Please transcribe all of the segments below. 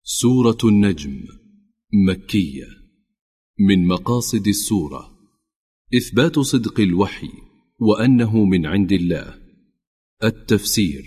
سورة النجم مكية. من مقاصد السورة إثبات صدق الوحي وأنه من عند الله. التفسير: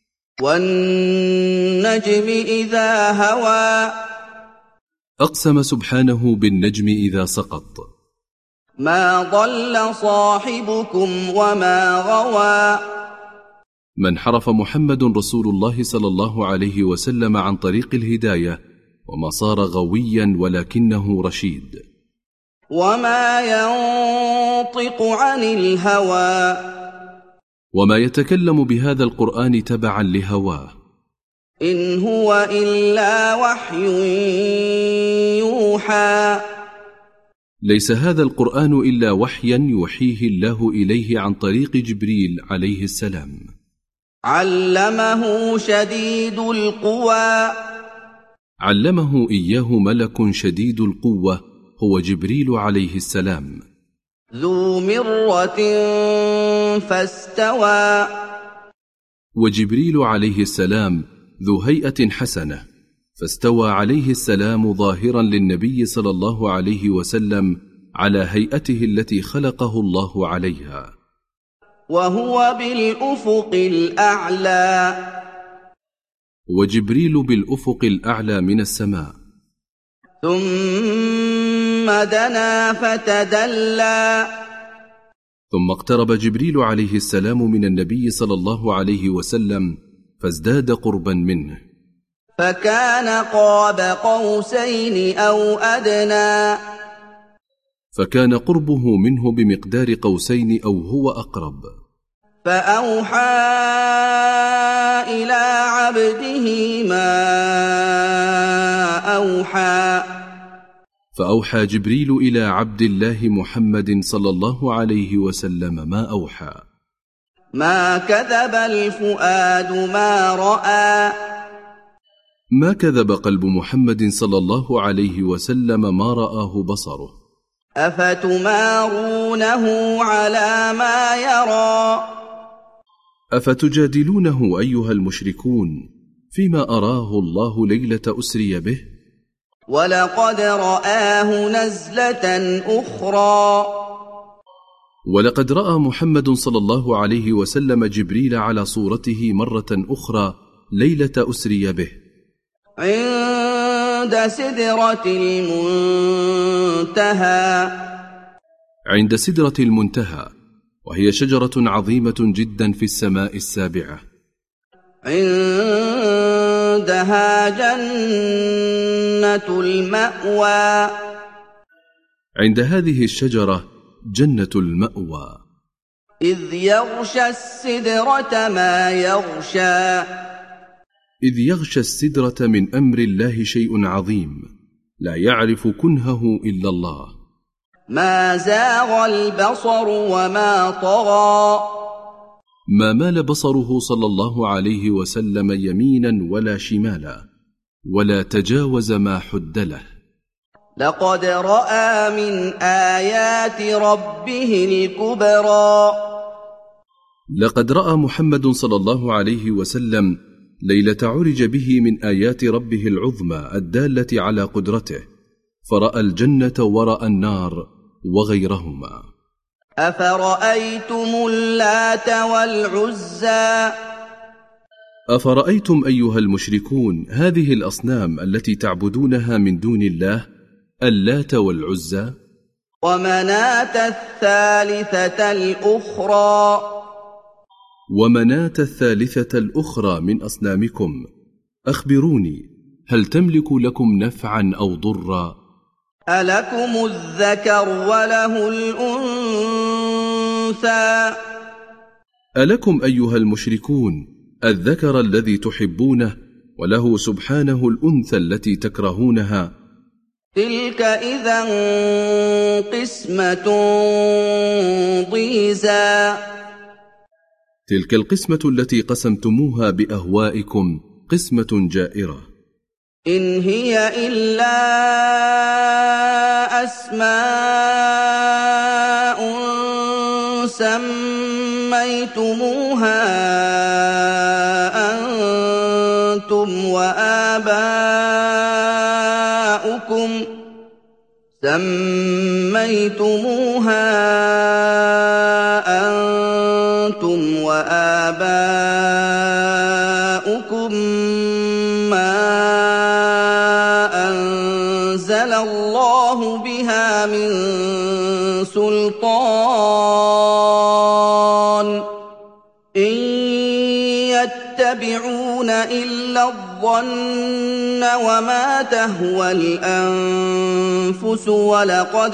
والنجم إذا هوى، أقسم سبحانه بالنجم إذا سقط. ما ضل صاحبكم وما غوى. من حرف محمد رسول الله صلى الله عليه وسلم عن طريق الهداية وما صار غويا ولكنه رشيد. وما ينطق عن الهوى، وما يتكلم بهذا القرآن تبعا لهواه. إن هو إلا وحي يوحى، ليس هذا القرآن إلا وحيا يوحيه الله إليه عن طريق جبريل عليه السلام. علمه شديد القوى، علمه إياه ملك شديد القوة هو جبريل عليه السلام. ذو مرة فاستوى، وجبريل عليه السلام ذو هيئة حسنة، فاستوى عليه السلام ظاهرا للنبي صلى الله عليه وسلم على هيئته التي خلقه الله عليها. وهو بالأفق الأعلى، وجبريل بالأفق الأعلى من السماء. ثم دنا فتدلى، ثم اقترب جبريل عليه السلام من النبي صلى الله عليه وسلم فازداد قربا منه، فكان قاب قوسين أو أدنى. فكان قربه منه بمقدار قوسين أو هو أقرب. فأوحى إلى عبده ما أوحى. فأوحى جبريل إلى عبد الله محمد صلى الله عليه وسلم ما أوحى. ما كذب الفؤاد ما رأى، ما كذب قلب محمد صلى الله عليه وسلم ما رآه بصره. أفتمارونه على ما يرى، أفتجادلونه أيها المشركون فيما أراه الله ليلة أسري به. ولقد رآه نزلة أخرى، ولقد رأى محمد صلى الله عليه وسلم جبريل على صورته مرة أخرى ليلة أسري به، عند سدرة المنتهى. عند سدرة المنتهى، وهي شجرة عظيمة جدا في السماء السابعة. عندها جنة المأوى، عند هذه الشجرة جنة المأوى. إذ يغشى السدرة ما يغشى، إذ يغشى السدرة من أمر الله شيء عظيم لا يعرف كنهه إلا الله. ما زاغ البصر وما طغى، ما مال بصره صلى الله عليه وسلم يمينا ولا شمالا، ولا تجاوز ما حد له. لقد رأى من آيات ربه الكبرى، لقد رأى محمد صلى الله عليه وسلم ليلة عرج به من آيات ربه العظمى الدالة على قدرته، فرأى الجنة ورأى النار وغيرهما. أفرأيتم اللات والعزى، أفرأيتم أيها المشركون هذه الأصنام التي تعبدونها من دون الله، اللات والعزى. ومناة الثالثة الأخرى، ومناة الثالثة الأخرى من أصنامكم، أخبروني هل تملك لكم نفعا أو ضرا؟ ألكم الذكر وله الأنثى، ألكم أيها المشركون الذكر الذي تحبونه وله سبحانه الأنثى التي تكرهونها؟ تلك إذا قسمة ضيزى، تلك القسمة التي قسمتموها بأهوائكم قسمة جائرة. إن هي إلا أسماء سميتموها أنتم وآباؤكم أَمْوَالُكُمْ سَمَّيْتُمُوهَا أَنتُمْ وَآبَاؤُكُم مَّا أَنزَلَ اللَّهُ بِهَا مِن سُلْطَانٍ إِن يَتَّبِعُونَ إِلَّا الظَّنَّ وَمَا تَهْوَى الْأَنفُسُ وَلَقَدْ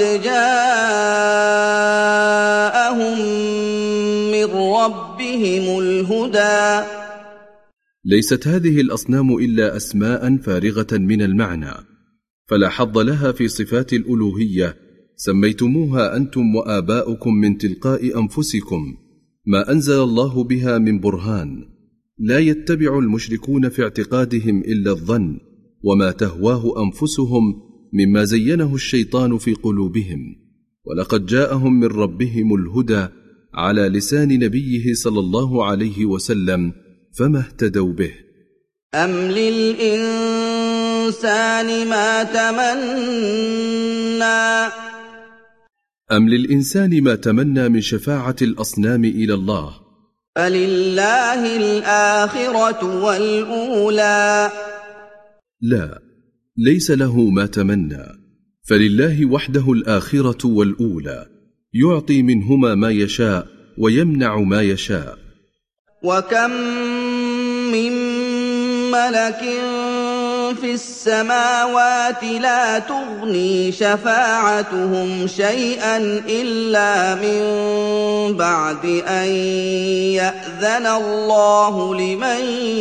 جَاءَهُم مِّن رَّبِّهِمُ الْهُدَىٰ. ليست هذه الأصنام إلا أسماء فارغة من المعنى، فلا حظ لها في صفات الألوهية. سميتموها أنتم وآباؤكم من تلقاء أنفسكم ما أنزل الله بها من برهان. لا يتبع المشركون في اعتقادهم إلا الظن وما تهواه أنفسهم مما زينه الشيطان في قلوبهم، ولقد جاءهم من ربهم الهدى على لسان نبيه صلى الله عليه وسلم، فما اهتدوا به. أَمْ لِلْإِنسَانِ مَا تَمَنَّىٰ أم للإنسان ما تمنى من شفاعة الأصنام إلى الله؟ فَلِلَّهِ الْآخِرَةُ وَالْأُولَىٰ. لا، ليس له ما تمنى، فلله وحده الآخرة والأولى، يعطي منهما ما يشاء ويمنع ما يشاء. وَكَم مِّن مَّلَكٍ فِي السَّمَاوَاتِ لَا تُغْنِي شَفَاعَتُهُمْ شَيْئًا إِلَّا مِن بَعْدِ أَن يَأْذَنَ اللَّهُ لِمَن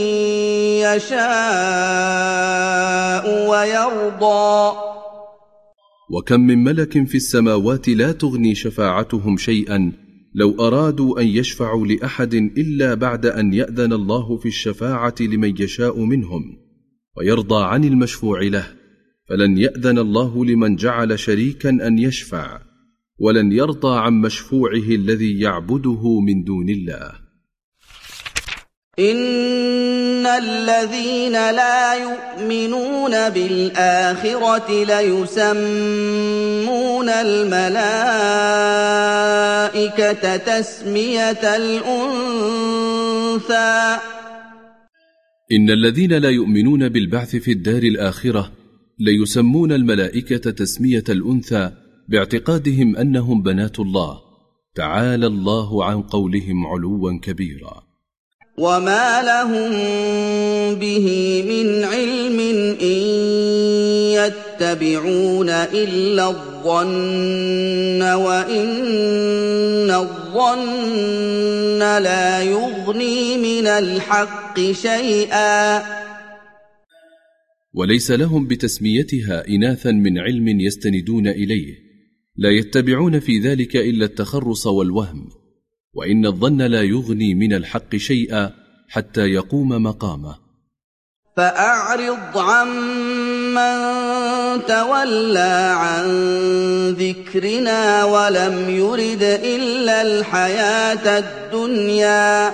يَشَاءُ وَيَرْضَىٰ. وكم من ملك في السماوات لا تغني شفاعتهم شيئا لو أرادوا أن يشفعوا لأحد إلا بعد أن يأذن الله في الشفاعة لمن يشاء منهم ويرضى عن المشفوع له، فلن يأذن الله لمن جعل شريكا أن يشفع، ولن يرضى عن مشفوعه الذي يعبده من دون الله. إِنَّ الَّذِينَ لا يُؤْمِنُونَ بِالْآخِرَةِ لَيُسَمُّونَ الْمَلَائِكَةَ تَسْمِيَةَ الْأُنثَىٰ. إن الذين لا يؤمنون بالبعث في الدار الآخرة ليسمون الملائكة تسمية الأنثى باعتقادهم أنهم بنات الله، تعالى الله عن قولهم علوا كبيرا. وَمَا لَهُم بِهِ مِنْ عِلْمٍ إِن يَتَّبِعُونَ إِلَّا الظَّنَّ وَإِنَّ الظَّنَّ لَا يُغْنِي مِنَ الْحَقِّ شَيْئًا. وليس لهم بتسميتها إناثا من علم يستندون إليه، لا يتبعون في ذلك إلا التخرص والوهم، وإن الظن لا يغني من الحق شيئا حتى يقوم مقامه. فأعرض عمن تولى عن ذكرنا ولم يرد إلا الحياة الدنيا.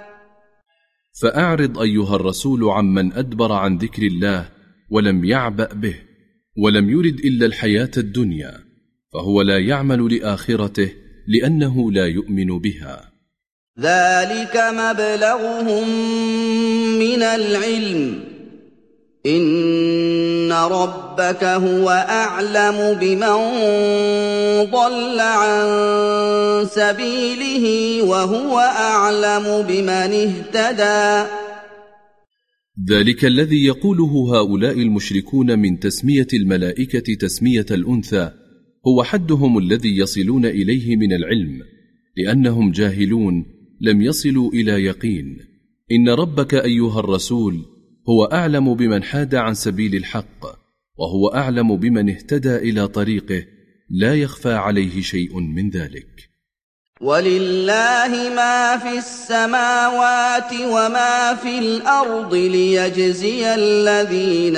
فأعرض أيها الرسول عمن أدبر عن ذكر الله ولم يعبأ به، ولم يرد إلا الحياة الدنيا، فهو لا يعمل لآخرته لأنه لا يؤمن بها. ذلك مبلغهم من العلم إن ربك هو أعلم بمن ضل عن سبيله وهو أعلم بمن اهتدى. ذلك الذي يقوله هؤلاء المشركون من تسمية الملائكة تسمية الأنثى هو حدهم الذي يصلون إليه من العلم، لأنهم جاهلون لم يصلوا إلى يقين. إن ربك أيها الرسول هو أعلم بمن حاد عن سبيل الحق، وهو أعلم بمن اهتدى إلى طريقه، لا يخفى عليه شيء من ذلك. ولله ما في السماوات وما في الأرض ليجزي الذين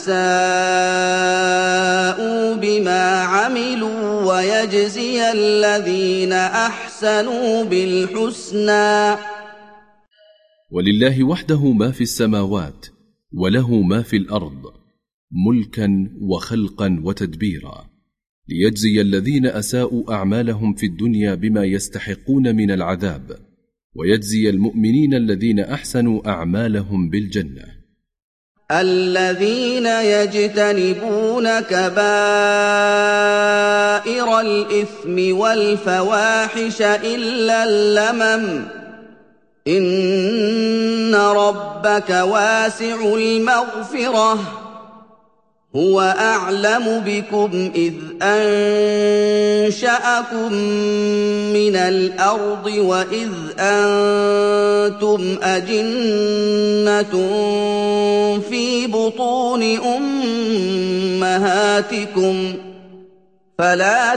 أساءوا بما عملوا ويجزي الذين أحسنوا بالحسنى. ولله وحده ما في السماوات وله ما في الأرض، ملكا وخلقا وتدبيرا، ليجزي الذين أساءوا أعمالهم في الدنيا بما يستحقون من العذاب، ويجزي المؤمنين الذين أحسنوا أعمالهم بالجنة. الذين يجتنبون كبائر الإثم والفواحش إلا اللمم إن ربك واسع المغفرة هو أعلم بكم إذ أنشأكم من الأرض وإذ أنتم أجنة في بطون أمهاتكم فلا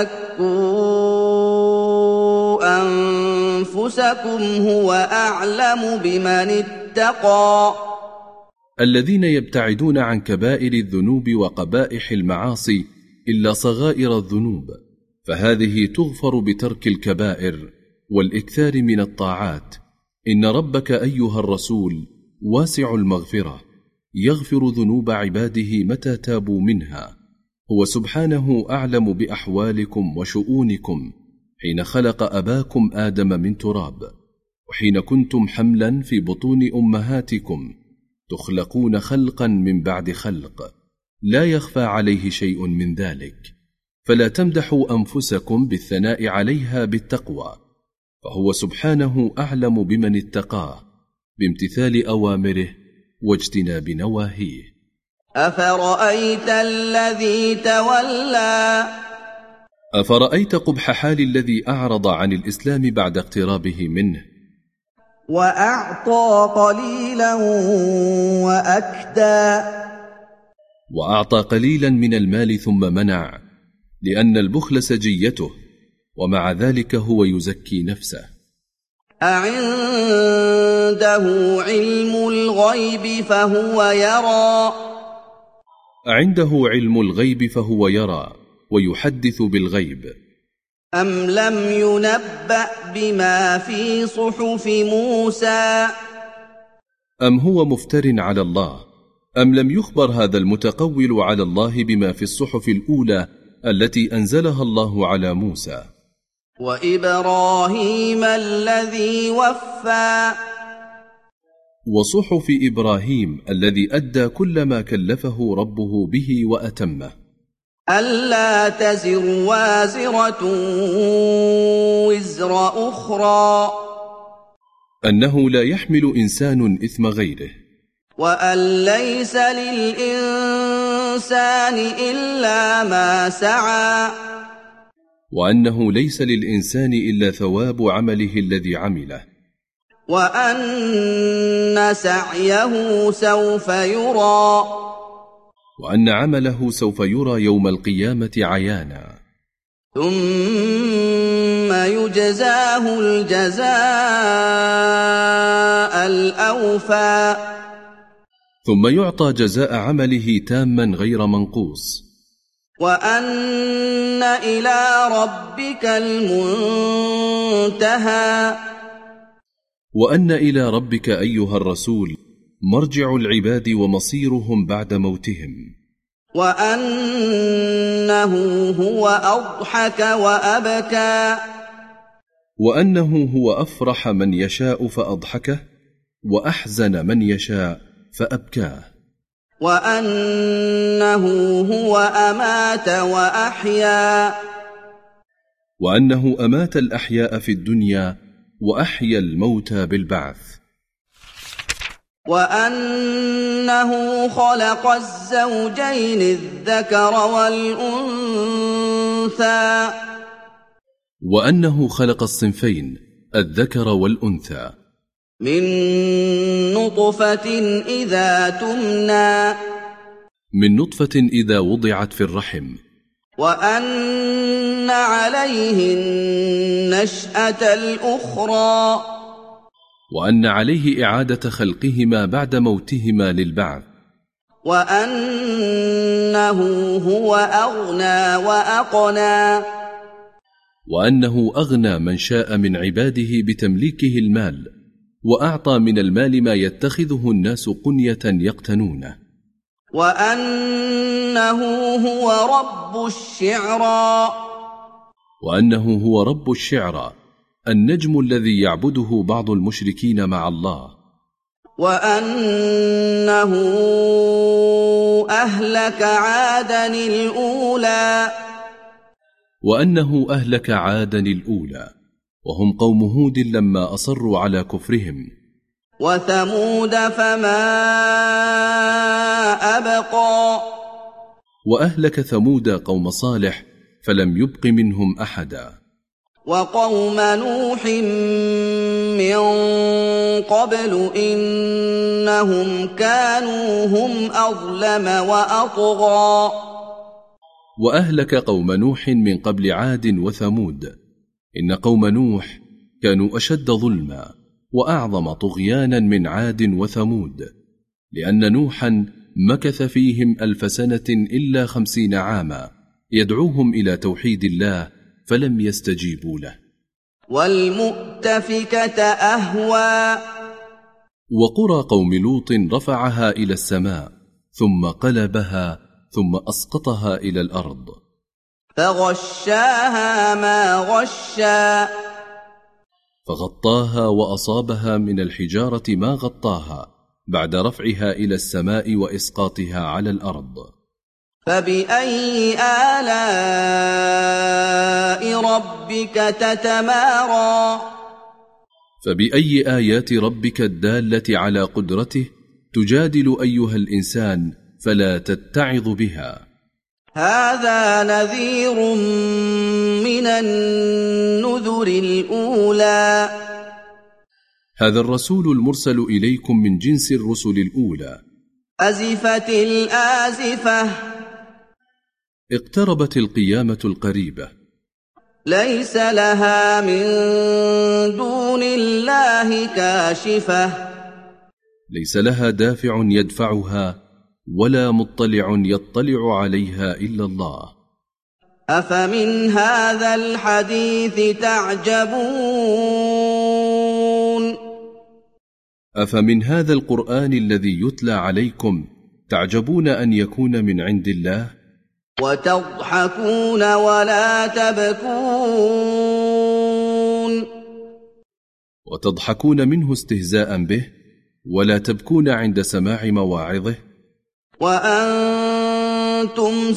تزكوا أنفسكم هو أعلم بمن اتقى. الذين يبتعدون عن كبائر الذنوب وقبائح المعاصي إلا صغائر الذنوب، فهذه تغفر بترك الكبائر والإكثار من الطاعات. إن ربك أيها الرسول واسع المغفرة، يغفر ذنوب عباده متى تابوا منها. هو سبحانه أعلم بأحوالكم وشؤونكم حين خلق أباكم آدم من تراب، وحين كنتم حملا في بطون أمهاتكم تخلقون خلقا من بعد خلق، لا يخفى عليه شيء من ذلك. فلا تمدحوا أنفسكم بالثناء عليها بالتقوى، فهو سبحانه أعلم بمن اتقاه بامتثال أوامره واجتناب نواهيه. أفرأيت الذي تولى أفرأيت قبح حال الذي أعرض عن الإسلام بعد اقترابه منه، وأعطى قليلا وأكدى، وأعطى قليلا من المال ثم منع، لأن البخل سجيته، ومع ذلك هو يزكي نفسه. أعنده علم الغيب فهو يرى عنده علم الغيب فهو يرى ويحدث بالغيب. أم لم ينبأ بما في صحف موسى أم هو مفتر على الله؟ أم لم يخبر هذا المتقول على الله بما في الصحف الأولى التي أنزلها الله على موسى؟ وإبراهيم الذي وفى وصحف إبراهيم الذي أدى كل ما كلفه ربه به وأتمه. ألا تزر وازرة وزر أخرى، أنه لا يحمل إنسان إثم غيره، وأن ليس للإنسان إلا ما سعى، وأنه ليس للإنسان إلا ثواب عمله الذي عمله، وأن سعيه سوف يرى، وأن عمله سوف يرى يوم القيامة عيانا، ثم يجزاه الجزاء الأوفى، ثم يعطى جزاء عمله تاما غير منقوص، وأن إلى ربك المنتهى، وأن إلى ربك أيها الرسول مرجع العباد ومصيرهم بعد موتهم، وأنه هو أضحك وأبكى، وأنه هو أفرح من يشاء فأضحكه، وأحزن من يشاء فأبكاه، وأنه هو أمات وأحيا، وأنه أمات الأحياء في الدنيا وأحيا الموتى بالبعث، وأنه خلق الزوجين الذكر والأنثى، وأنه خلق الصنفين الذكر والأنثى، من نطفة إذا تمنى، من نطفة إذا وضعت في الرحم، وأن عليه النشأة الأخرى، وأن عليه إعادة خلقهما بعد موتهما للبعث، وأنه هو أغنى وأقنى، وأنه أغنى من شاء من عباده بتمليكه المال، وأعطى من المال ما يتخذه الناس قنية يقتنونه، وأنه هو رب الشعرى وأنه هو رب الشعرى، النجم الذي يعبده بعض المشركين مع الله. وأنه أهلك عادا الأولى وأنه أهلك عادا الأولى وهم قوم هود لما أصروا على كفرهم. وثمود فما أبقى وأهلك ثمود قوم صالح فلم يبق منهم أحدا. وقوم نوح من قبل إنهم كانوا هم أظلم وأطغى. وأهلك قوم نوح من قبل عاد وثمود، إن قوم نوح كانوا أشد ظلما وأعظم طغيانا من عاد وثمود، لأن نوحا مكث فيهم 1000 سنة إلا 50 عاما يدعوهم إلى توحيد الله فلم يستجيبوا له. والمؤتفكة أهوى وقرى قوم لوط رفعها إلى السماء ثم قلبها ثم أسقطها إلى الأرض، فغشاها ما غشا، فغطاها وأصابها من الحجارة ما غطاها بعد رفعها إلى السماء وإسقاطها على الأرض. فبأي آلاء ربك تتمارى فبأي آيات ربك الدالة على قدرته تجادل أيها الإنسان فلا تتعظ بها. هذا نذير من النذر الأولى. هذا الرسول المرسل إليكم من جنس الرسل الأولى. أزفت الآزفة اقتربت القيامة القريبة. ليس لها من دون الله كاشفة ليس لها دافع يدفعها ولا مطلع يطلع عليها إلا الله. أفمن هذا الحديث تعجبون أفمن هذا القرآن الذي يتلى عليكم تعجبون أن يكون من عند الله؟ وتضحكون ولا تبكون وتضحكون منه استهزاء به ولا تبكون عند سماع مواعظه. وأنتم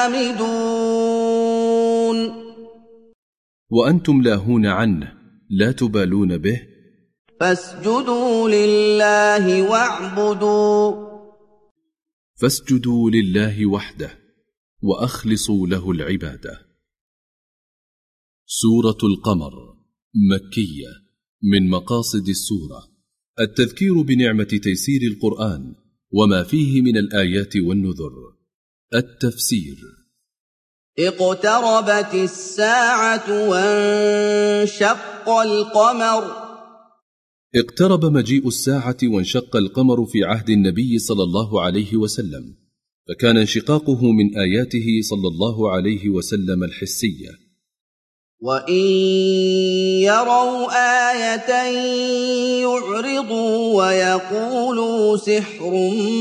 سامدون وأنتم لاهون عنه لا تبالون به. فاسجدوا لله واعبدوا فاسجدوا لله وحده وأخلصوا له العبادة. سورة القمر مكية، من مقاصد السورة التذكير بنعمة تيسير القرآن وما فيه من الآيات والنذر. التفسير: اقتربت الساعة وانشق القمر. اقترب مجيء الساعة وانشق القمر في عهد النبي صلى الله عليه وسلم، فكان انشقاقه من آياته صلى الله عليه وسلم الحسية. وإن يروا آية يعرضوا ويقولوا سحر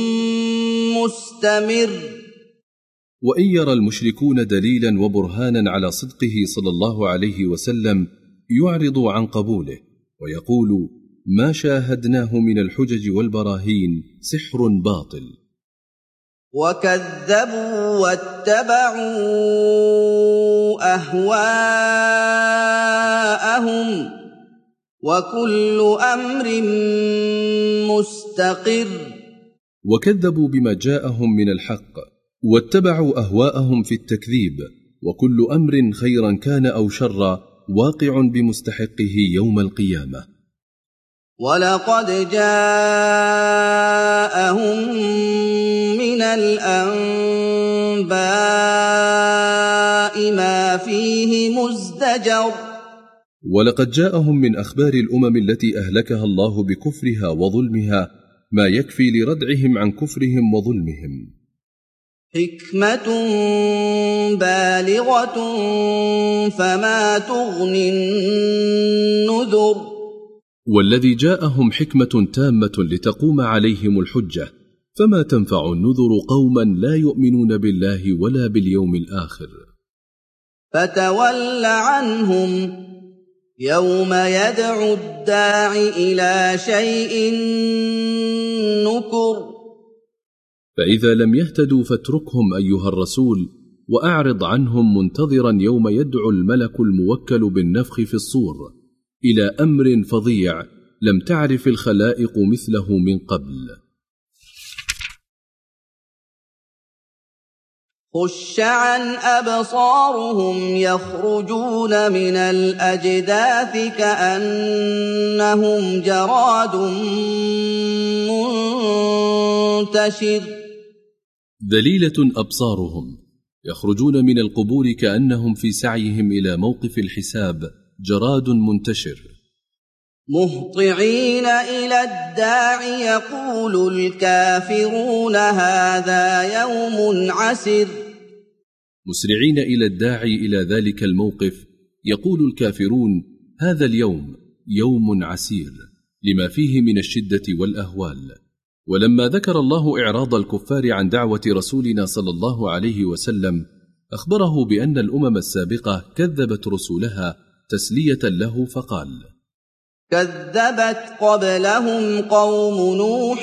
مستمر. وإن يرى المشركون دليلا وبرهانا على صدقه صلى الله عليه وسلم يعرضوا عن قبوله ويقولوا ما شاهدناه من الحجج والبراهين سحر باطل. وكذبوا واتبعوا أهواءهم وكل أمر مستقر. وكذبوا بما جاءهم من الحق واتبعوا أهواءهم في التكذيب، وكل أمر خيرا كان أو شرا واقع بمستحقه يوم القيامة. ولقد جاءهم من الأنباء ما فيه مزدجر. ولقد جاءهم من أخبار الأمم التي أهلكها الله بكفرها وظلمها ما يكفي لردعهم عن كفرهم وظلمهم. حكمة بالغة فما تغني النذر. والذي جاءهم حكمة تامة لتقوم عليهم الحجة، فما تنفع النذر قوما لا يؤمنون بالله ولا باليوم الآخر. فتول عنهم يوم يدعو الداع إلى شيء نكر. فإذا لم يهتدوا فاتركهم أيها الرسول، وأعرض عنهم منتظرا يوم يدعو الملك الموكل بالنفخ في الصور إلى أمر فظيع لم تعرف الخلائق مثله من قبل. خش عن أبصارهم يخرجون من الأجداث كأنهم جراد منتشر. ذليلة أبصارهم يخرجون من القبور كأنهم في سعيهم إلى موقف الحساب جراد منتشر. مهطعين إلى الداع يقول الكافرون هذا يوم عسر. مسرعين إلى الداعي إلى ذلك الموقف يقول الكافرون هذا اليوم يوم عسير لما فيه من الشدة والأهوال. ولما ذكر الله إعراض الكفار عن دعوة رسولنا صلى الله عليه وسلم أخبره بأن الأمم السابقة كذبت رسولها تسلية له فقال: كذبت قبلهم قوم نوح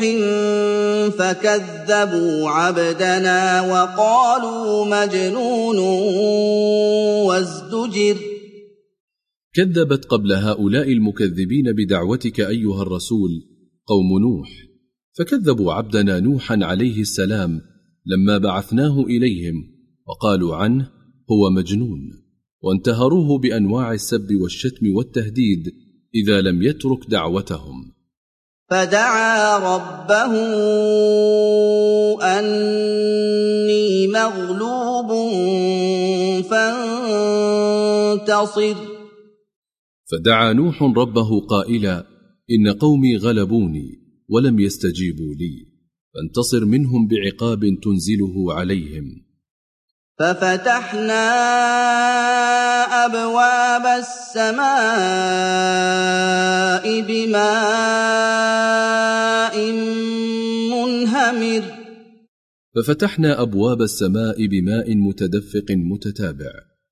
فكذبوا عبدنا وقالوا مجنون وازدجر. كذبت قبل هؤلاء المكذبين بدعوتك أيها الرسول قوم نوح، فكذبوا عبدنا نوحا عليه السلام لما بعثناه إليهم وقالوا عنه هو مجنون، وانتهروه بأنواع السب والشتم والتهديد إذا لم يترك دعوتهم. فدعا ربه أني مغلوب فانتصر. فدعا نوح ربه قائلا: إن قومي غلبوني ولم يستجيبوا لي، فانتصر منهم بعقاب تنزله عليهم. ففتحنا أبواب السماء بماء منهمر. ففتحنا أبواب السماء بماء متدفق متتابع.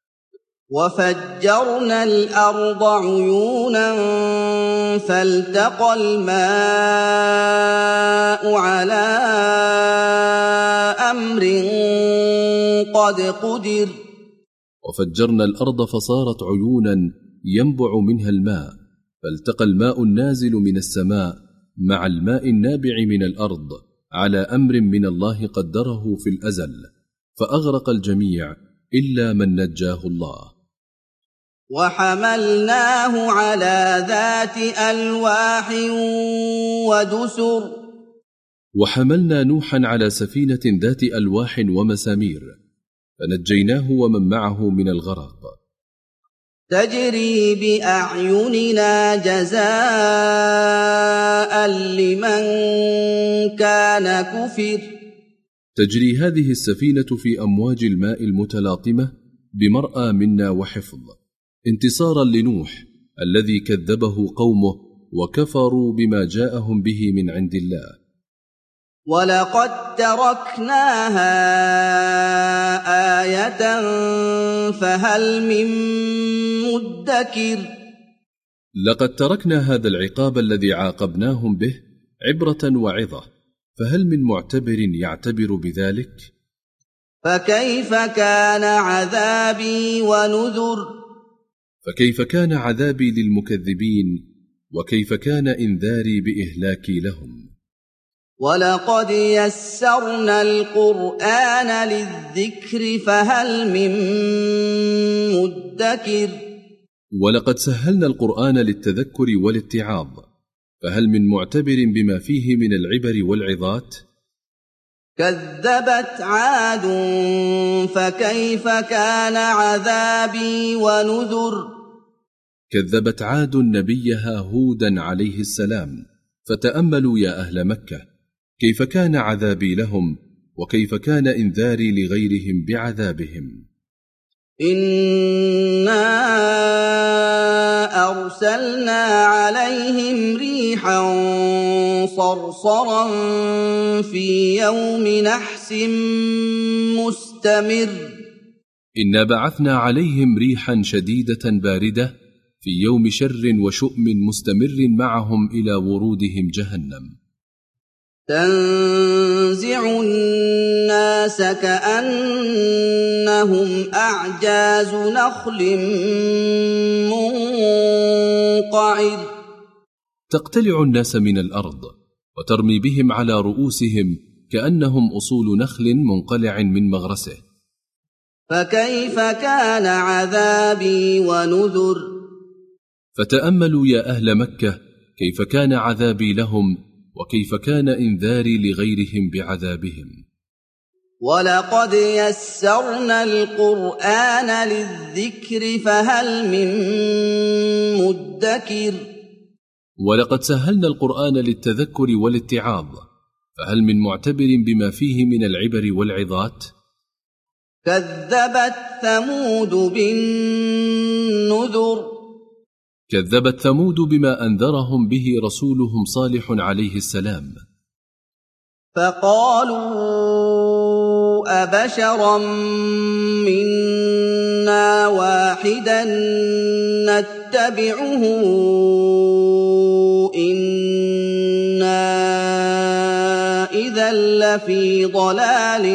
وفجرنا الأرض عيونا فالتقى الماء على أمر قد قدر. وفجرنا الأرض فصارت عيونا ينبع منها الماء، فالتقى الماء النازل من السماء مع الماء النابع من الأرض على أمر من الله قدره في الأزل، فأغرق الجميع إلا من نجاه الله. وحملناه على ذات ألواح ودسر. وحملنا نوحا على سفينة ذات ألواح ومسامير، فنجيناه ومن معه من الغرق. تجري بأعيننا جزاء لمن كان كفر. تجري هذه السفينة في أمواج الماء المتلاطمة بمرأى منا وحفظ، انتصارا لنوح الذي كذبه قومه وكفروا بما جاءهم به من عند الله. ولقد تركناها آية فهل من مدكر. لقد تركنا هذا العقاب الذي عاقبناهم به عبرة وعظة، فهل من معتبر يعتبر بذلك؟ فكيف كان عذابي ونذر. فكيف كان عذابي للمكذبين، وكيف كان إنذاري بإهلاكي لهم. ولقد يسرنا القرآن للذكر فهل من مدكر. ولقد سهلنا القرآن للتذكر والاتعاظ، فهل من معتبر بما فيه من العبر والعظات؟ كذبت عاد فكيف كان عذابي ونذر. كذبت عاد نبيها هودا عليه السلام، فتأملوا يا أهل مكة كيف كان عذابي لهم، وكيف كان إنذاري لغيرهم بعذابهم. إِنَّا أَرْسَلْنَا عَلَيْهِمْ رِيحًا صَرْصَرًا فِي يَوْمِ نَحْسٍ مُسْتَمِرٍّ إنا بعثنا عليهم ريحا شديدة باردة في يوم شر وشؤم مستمر معهم إلى ورودهم جهنم. تنزع الناس كأنهم أعجاز نخل منقعر. تقتلع الناس من الأرض وترمي بهم على رؤوسهم كأنهم أصول نخل منقلع من مغرسه. فكيف كان عذابي ونذر. فتأملوا يا أهل مكة كيف كان عذابي لهم وكيف كان إنذاري لغيرهم بعذابهم. ولقد يسرنا القرآن للذكر فهل من مدكر. ولقد سهلنا القرآن للتذكر والاتعاظ فهل من معتبر بما فيه من العبر والعظات. كذبت ثمود بالنذر. كذبت ثمود بما أنذرهم به رسولهم صالح عليه السلام. فقالوا أبشرا منا واحدا نتبعه إنا إذا لفي ضلال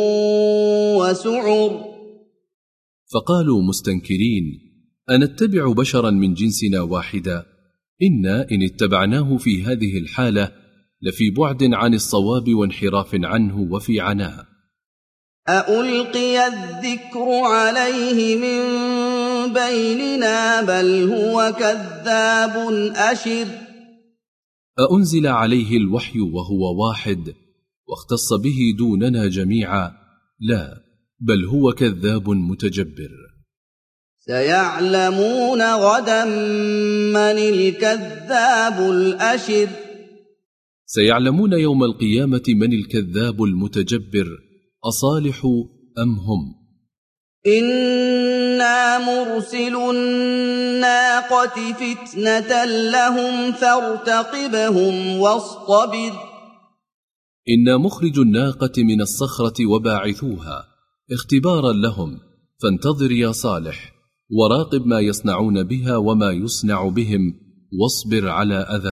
وسعر. فقالوا مستنكرين أنتبع بشرا من جنسنا واحدا إنا إن اتبعناه في هذه الحالة لفي بعد عن الصواب وانحراف عنه وفي عناء. أألقي الذكر عليه من بيننا بل هو كذاب أشر. أأنزل عليه الوحي وهو واحد واختص به دوننا جميعا. لا بل هو كذاب متجبر. سيعلمون غدا من الكذاب الأشر. سيعلمون يوم القيامة من الكذاب المتجبر أصالح أم هم. إنا مرسل الناقة فتنة لهم فارتقبهم واصطبر. إنا مخرج الناقة من الصخرة وباعثوها اختبارا لهم فانتظر يا صالح وراقب ما يصنعون بها وما يصنع بهم واصبر على أذى